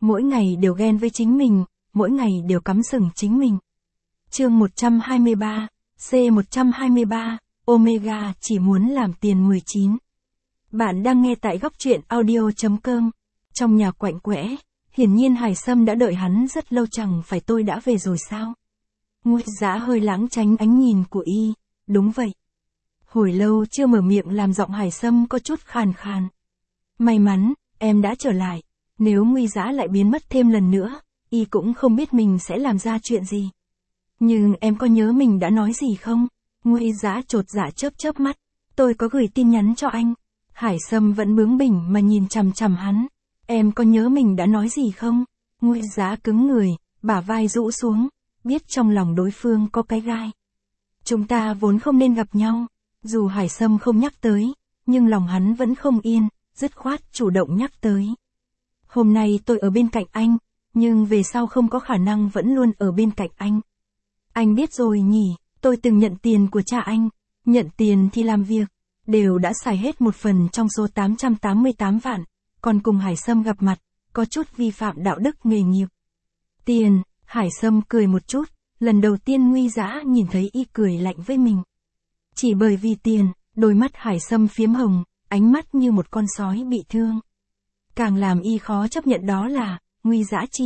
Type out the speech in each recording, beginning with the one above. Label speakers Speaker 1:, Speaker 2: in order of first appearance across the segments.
Speaker 1: mỗi ngày đều ghen với chính mình, mỗi ngày đều cắm sừng chính mình. Chương 123, C123, Omega chỉ muốn làm tiền 19. Bạn đang nghe tại góc truyện audio.com. Trong nhà quạnh quẽ, hiển nhiên Hải Sâm đã đợi hắn rất lâu, chẳng phải tôi đã về rồi sao? Ngụy Dã hơi lảng tránh ánh nhìn của y. Đúng vậy. Hồi lâu chưa mở miệng làm giọng Hải Sâm có chút khàn khàn. May mắn, em đã trở lại. Nếu Ngụy Dã lại biến mất thêm lần nữa, y cũng không biết mình sẽ làm ra chuyện gì. Nhưng em có nhớ mình đã nói gì không? Ngụy Dã chột dạ chớp mắt. Tôi có gửi tin nhắn cho anh. Hải Sâm vẫn bướng bỉnh mà nhìn chằm chằm hắn. Em có nhớ mình đã nói gì không? Ngụy Dã cứng người, bả vai rũ xuống, biết trong lòng đối phương có cái gai. Chúng ta vốn không nên gặp nhau. Dù Hải Sâm không nhắc tới, nhưng lòng hắn vẫn không yên, dứt khoát chủ động nhắc tới. Hôm nay tôi ở bên cạnh anh, nhưng về sau không có khả năng vẫn luôn ở bên cạnh anh. Anh biết rồi nhỉ, tôi từng nhận tiền của cha anh. Nhận tiền thì làm việc, đều đã xài hết một phần trong số 888 vạn, còn cùng Hải Sâm gặp mặt, có chút vi phạm đạo đức nghề nghiệp. Tiền, Hải Sâm cười một chút, lần đầu tiên Ngụy Dã nhìn thấy y cười lạnh với mình. Chỉ bởi vì tiền, đôi mắt Hải Sâm phiếm hồng, ánh mắt như một con sói bị thương. Càng làm y khó chấp nhận đó là, Ngụy Dã chỉ.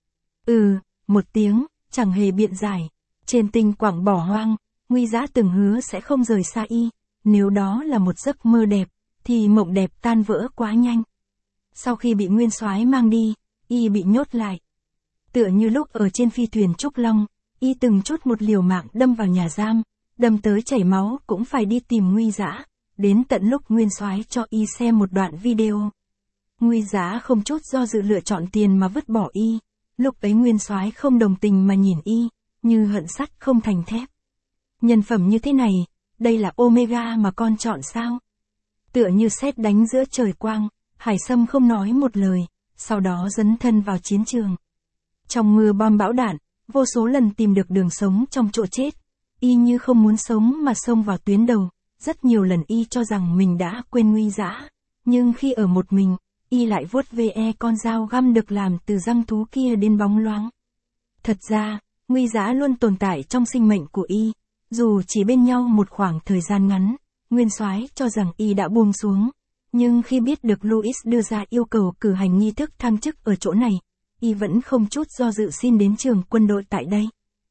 Speaker 1: Một tiếng, chẳng hề biện giải. Trên tinh quảng bỏ hoang, Ngụy Dã từng hứa sẽ không rời xa y. Nếu đó là một giấc mơ đẹp, thì mộng đẹp tan vỡ quá nhanh. Sau khi bị Nguyên Soái mang đi, y bị nhốt lại. Tựa như lúc ở trên phi thuyền Trúc Long, y từng chút một liều mạng đâm vào nhà giam, đâm tới chảy máu cũng phải đi tìm Ngụy Dã, đến tận lúc Nguyên Soái cho y xem một đoạn video. Ngụy Dã không chút do dự lựa chọn tiền mà vứt bỏ y. Lúc ấy Nguyên Soái không đồng tình mà nhìn y, như hận sắt không thành thép. Nhân phẩm như thế này, đây là Omega mà con chọn sao? Tựa như sét đánh giữa trời quang, Hải Sâm không nói một lời, sau đó dấn thân vào chiến trường. Trong mưa bom bão đạn, vô số lần tìm được đường sống trong chỗ chết, y như không muốn sống mà xông vào tuyến đầu. Rất nhiều lần y cho rằng mình đã quên Ngụy Dã, nhưng khi ở một mình, y lại vuốt ve con dao găm được làm từ răng thú kia đến bóng loáng. Thật ra, Ngụy Dã luôn tồn tại trong sinh mệnh của y, dù chỉ bên nhau một khoảng thời gian ngắn. Nguyên Soái cho rằng y đã buông xuống, nhưng khi biết được Louis đưa ra yêu cầu cử hành nghi thức thăng chức ở chỗ này, y vẫn không chút do dự xin đến trường quân đội tại đây.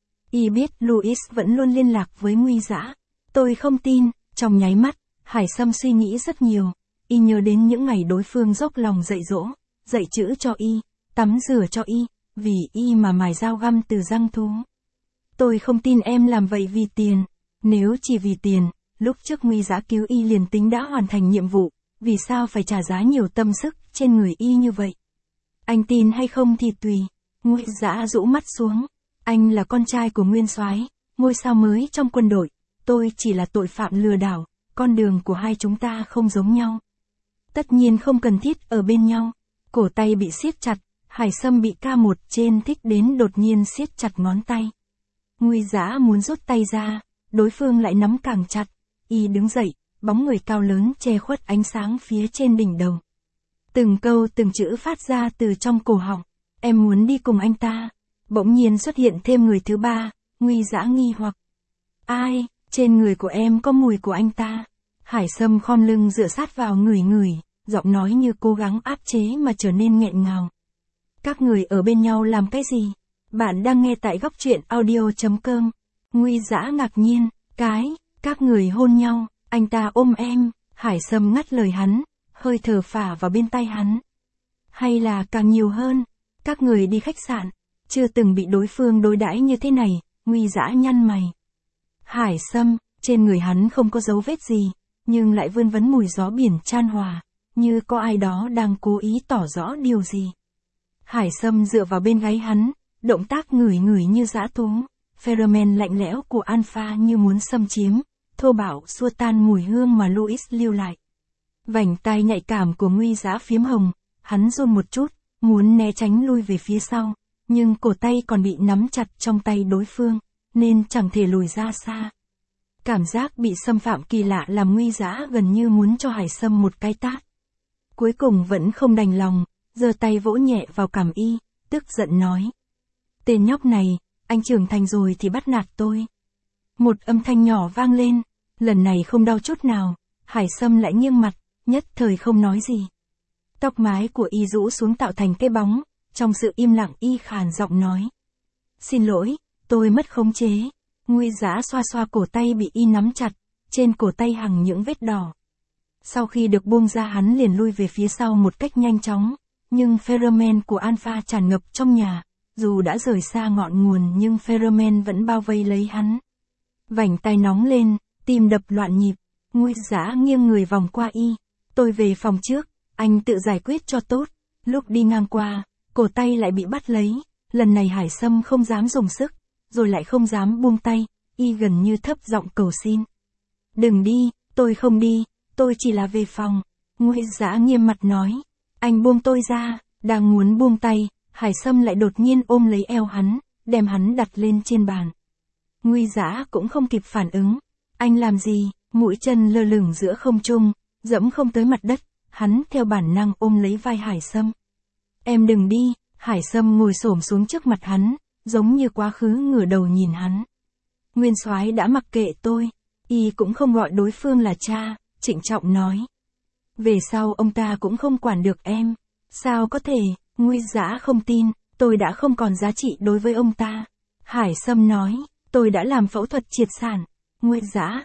Speaker 1: Y biết Louis vẫn luôn liên lạc với Ngụy Dã. Tôi không tin. Trong nháy mắt, Hải Sâm suy nghĩ rất nhiều. Y nhớ đến những ngày đối phương dốc lòng dạy dỗ, dạy chữ cho y, tắm rửa cho y, vì y mà mài dao găm từ răng thú. Tôi không tin em làm vậy vì tiền. Nếu chỉ vì tiền, lúc trước Ngụy Dã cứu y liền tính đã hoàn thành nhiệm vụ, vì sao phải trả giá nhiều tâm sức trên người y như vậy? Anh tin hay không thì tùy. Ngụy Dã rũ mắt xuống. Anh là con trai của Nguyên Soái, ngôi sao mới trong quân đội. Tôi chỉ là tội phạm lừa đảo, con đường của hai chúng ta không giống nhau. Tất nhiên không cần thiết ở bên nhau. Cổ tay bị siết chặt, Hải Sâm bị K1 trên thích đến đột nhiên siết chặt ngón tay. Ngụy Dã muốn rút tay ra, đối phương lại nắm càng chặt. Y đứng dậy, bóng người cao lớn che khuất ánh sáng phía trên đỉnh đầu. Từng câu từng chữ phát ra từ trong cổ họng. Em muốn đi cùng anh ta. Bỗng nhiên xuất hiện thêm người thứ ba. Ngụy Dã nghi hoặc. Ai? Trên người của em có mùi của anh ta. Hải Sâm khom lưng dựa sát vào ngửi, giọng nói như cố gắng áp chế mà trở nên nghẹn ngào. Các người ở bên nhau làm cái gì? Bạn đang nghe tại góc truyện audio.com. Ngụy Dã ngạc nhiên. Các người hôn nhau, anh ta ôm em. Hải Sâm ngắt lời hắn, hơi thở phả vào bên tai hắn. Hay là càng nhiều hơn, các người đi khách sạn, chưa từng bị đối phương đối đãi như thế này. Ngụy Dã nhăn mày. Hải Sâm, trên người hắn không có dấu vết gì, nhưng lại vươn vấn mùi gió biển chan hòa, như có ai đó đang cố ý tỏ rõ điều gì. Hải Sâm dựa vào bên gáy hắn, động tác ngửi như dã thú, pheromone lạnh lẽo của alpha như muốn xâm chiếm, thô bạo xua tan mùi hương mà Louis lưu lại. Vành tai nhạy cảm của Ngụy Dã phiếm hồng, hắn run một chút, muốn né tránh lui về phía sau, nhưng cổ tay còn bị nắm chặt trong tay đối phương, nên chẳng thể lùi ra xa. Cảm giác bị xâm phạm kỳ lạ làm Ngụy Dã gần như muốn cho Hải Sâm một cái tát. Cuối cùng vẫn không đành lòng, giơ tay vỗ nhẹ vào cằm y, tức giận nói. Tên nhóc này, anh trưởng thành rồi thì bắt nạt tôi. Một âm thanh nhỏ vang lên, lần này không đau chút nào, Hải Sâm lại nghiêng mặt, nhất thời không nói gì. Tóc mái của y rũ xuống tạo thành cái bóng, trong sự im lặng y khàn giọng nói. Xin lỗi, tôi mất khống chế. Nguy Dã xoa xoa cổ tay bị y nắm chặt, trên cổ tay hằn những vết đỏ. Sau khi được buông ra hắn liền lui về phía sau một cách nhanh chóng, nhưng pheromone của Alpha tràn ngập trong nhà, dù đã rời xa ngọn nguồn nhưng pheromone vẫn bao vây lấy hắn. Vành tai nóng lên, tim đập loạn nhịp, Nguy Dã nghiêng người vòng qua y. Tôi về phòng trước, anh tự giải quyết cho tốt. Lúc đi ngang qua, cổ tay lại bị bắt lấy, lần này Hải Sâm không dám dùng sức, rồi lại không dám buông tay, y gần như thấp giọng cầu xin. Đừng đi, tôi không đi, tôi chỉ là về phòng. Nguy Dã nghiêm mặt nói. Anh buông tôi ra, đang muốn buông tay, Hải Sâm lại đột nhiên ôm lấy eo hắn, đem hắn đặt lên trên bàn. Nguy Dã cũng không kịp phản ứng. Anh làm gì? Mũi chân lơ lửng giữa không trung, dẫm không tới mặt đất, hắn theo bản năng ôm lấy vai Hải Sâm. Em đừng đi. Hải Sâm ngồi xổm xuống trước mặt hắn, giống như quá khứ ngửa đầu nhìn hắn. Nguyên Soái đã mặc kệ tôi, y cũng không gọi đối phương là cha, trịnh trọng nói. Về sau ông ta cũng không quản được em. Sao có thể? Nguy Dã không tin, tôi đã không còn giá trị đối với ông ta. Hải Sâm nói, tôi đã làm phẫu thuật triệt sản. Nguy Dã,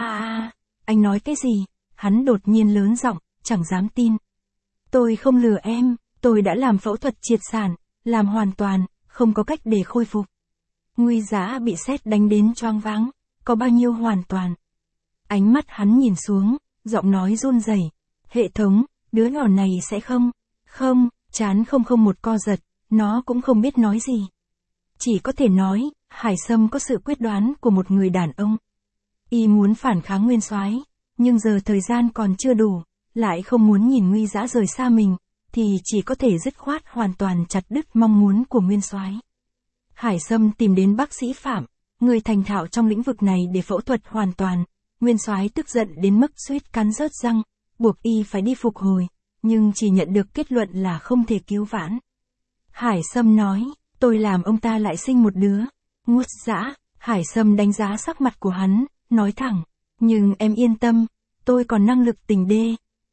Speaker 1: anh nói cái gì? Hắn đột nhiên lớn giọng, chẳng dám tin. Tôi không lừa em, tôi đã làm phẫu thuật triệt sản, làm hoàn toàn, không có cách để khôi phục. Nguy Dã bị sét đánh đến choáng váng, có bao nhiêu hoàn toàn? Ánh mắt hắn nhìn xuống, giọng nói run rẩy. Hệ thống, đứa nhỏ này sẽ không, chán không một co giật, nó cũng không biết nói gì. Chỉ có thể nói, Hải Sâm có sự quyết đoán của một người đàn ông. Y muốn phản kháng Nguyên Soái, nhưng giờ thời gian còn chưa đủ, lại không muốn nhìn Nguy Dã rời xa mình, thì chỉ có thể dứt khoát hoàn toàn chặt đứt mong muốn của Nguyên Soái. Hải Sâm tìm đến bác sĩ Phạm, người thành thạo trong lĩnh vực này để phẫu thuật hoàn toàn. Nguyên Soái tức giận đến mức suýt cắn rớt răng, buộc y phải đi phục hồi, nhưng chỉ nhận được kết luận là không thể cứu vãn. Hải Sâm nói, tôi làm ông ta lại sinh một đứa. Nguy Dã, Hải Sâm đánh giá sắc mặt của hắn, nói thẳng, nhưng em yên tâm, tôi còn năng lực tình đê.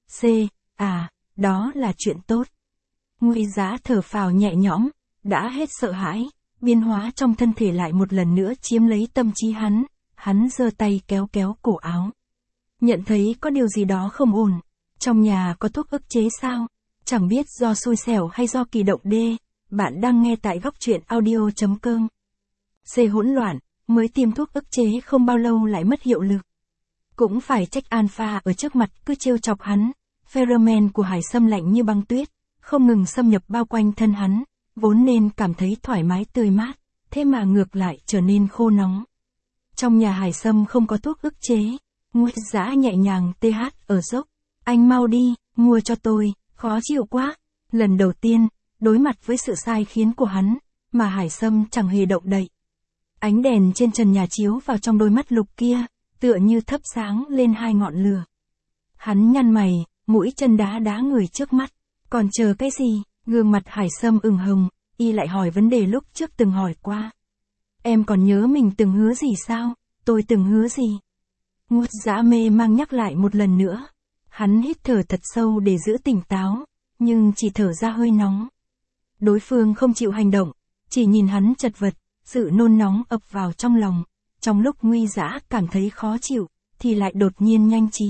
Speaker 1: Đó là chuyện tốt. Nguy Dã thở phào nhẹ nhõm, đã hết sợ hãi, biến hóa trong thân thể lại một lần nữa chiếm lấy tâm trí hắn giơ tay kéo cổ áo. Nhận thấy có điều gì đó không ổn, trong nhà có thuốc ức chế sao? Chẳng biết do xui xẻo hay do kỳ động đê, bạn đang nghe tại góc truyện audio.com. Hỗn loạn, mới tiêm thuốc ức chế không bao lâu lại mất hiệu lực. Cũng phải trách Alpha ở trước mặt cứ trêu chọc hắn, pheromone của Hải Sâm lạnh như băng tuyết, không ngừng xâm nhập bao quanh thân hắn, vốn nên cảm thấy thoải mái tươi mát, thế mà ngược lại trở nên khô nóng. Trong nhà Hải Sâm không có thuốc ức chế. Nguy Dã nhẹ nhàng ở dốc. Anh mau đi, mua cho tôi, khó chịu quá. Lần đầu tiên, đối mặt với sự sai khiến của hắn, mà Hải Sâm chẳng hề động đậy. Ánh đèn trên trần nhà chiếu vào trong đôi mắt lục kia, tựa như thắp sáng lên hai ngọn lửa. Hắn nhăn mày, mũi chân đá người trước mắt. Còn chờ cái gì? Gương mặt Hải Sâm ửng hồng, y lại hỏi vấn đề lúc trước từng hỏi qua. Em còn nhớ mình từng hứa gì sao? Tôi từng hứa gì? Nguy Dã mê mang nhắc lại một lần nữa. Hắn hít thở thật sâu để giữ tỉnh táo, nhưng chỉ thở ra hơi nóng. Đối phương không chịu hành động, chỉ nhìn hắn chật vật, sự nôn nóng ập vào trong lòng. Trong lúc Nguy Dã cảm thấy khó chịu, thì lại đột nhiên nhanh trí.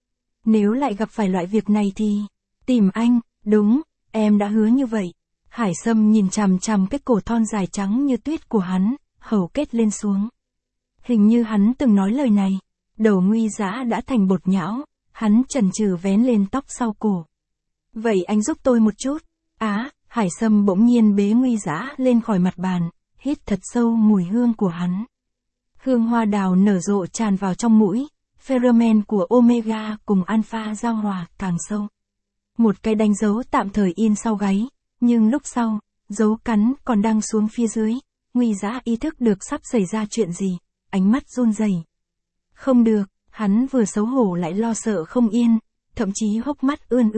Speaker 1: Nếu lại gặp phải loại việc này thì, tìm anh, đúng, em đã hứa như vậy. Hải Sâm nhìn chằm chằm cái cổ thon dài trắng như tuyết của hắn, hầu kết lên xuống. Hình như hắn từng nói lời này. Đầu Nguy Dã đã thành bột nhão, hắn chần chừ vén lên tóc sau cổ. Vậy anh giúp tôi một chút. Hải Sâm bỗng nhiên bế Nguy Dã lên khỏi mặt bàn, hít thật sâu mùi hương của hắn. Hương hoa đào nở rộ tràn vào trong mũi, pheromone của Omega cùng Alpha giao hòa càng sâu. Một cái đánh dấu tạm thời in sau gáy, nhưng lúc sau, dấu cắn còn đang xuống phía dưới. Nguy Dã ý thức được sắp xảy ra chuyện gì, ánh mắt run rẩy. Không được, hắn vừa xấu hổ lại lo sợ không yên, thậm chí hốc mắt ươn ướt,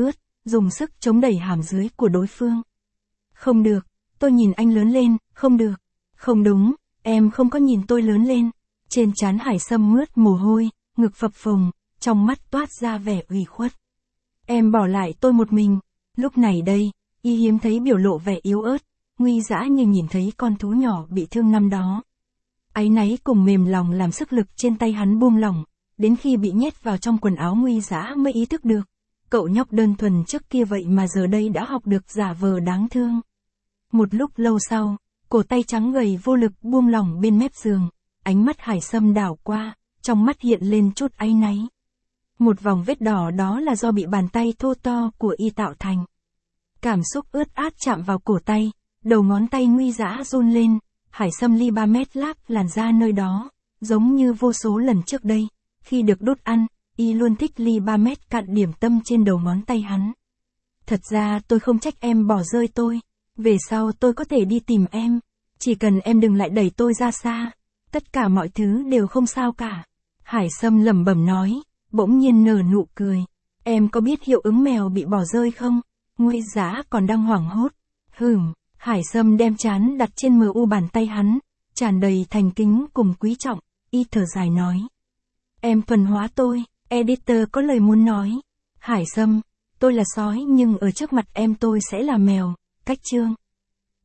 Speaker 1: dùng sức chống đẩy hàm dưới của đối phương. Không được, tôi nhìn anh lớn lên, không được. Không đúng, em không có nhìn tôi lớn lên. Trên trán Hải Sâm mướt mồ hôi, ngực phập phồng, trong mắt toát ra vẻ ủy khuất. Em bỏ lại tôi một mình. Lúc này đây, y hiếm thấy biểu lộ vẻ yếu ớt, nguy dã như nhìn thấy con thú nhỏ bị thương năm đó. Áy náy cùng mềm lòng làm sức lực trên tay hắn buông lỏng, đến khi bị nhét vào trong quần áo nguy dã mới ý thức được. Cậu nhóc đơn thuần trước kia vậy mà giờ đây đã học được giả vờ đáng thương. Một lúc lâu sau, cổ tay trắng gầy vô lực buông lỏng bên mép giường, ánh mắt Hải Sâm đảo qua, trong mắt hiện lên chút áy náy. Một vòng vết đỏ đó là do bị bàn tay thô to của y tạo thành. Cảm xúc ướt át chạm vào cổ tay, đầu ngón tay nguy dã run lên, Hải Sâm ly 3 mét láp làn da nơi đó, giống như vô số lần trước đây, khi được đút ăn, y luôn thích ly 3 mét cạn điểm tâm trên đầu ngón tay hắn. Thật ra tôi không trách em bỏ rơi tôi, về sau tôi có thể đi tìm em, chỉ cần em đừng lại đẩy tôi ra xa, tất cả mọi thứ đều không sao cả. Hải Sâm lẩm bẩm nói, bỗng nhiên nở nụ cười. Em có biết hiệu ứng mèo bị bỏ rơi không? Nguy dã còn đang hoảng hốt. Hải Sâm đem trán đặt trên mu bàn tay hắn, tràn đầy thành kính cùng quý trọng, y thở dài nói. Em thuần hóa tôi, editor có lời muốn nói. Hải Sâm, tôi là sói nhưng ở trước mặt em tôi sẽ là mèo, cách chương.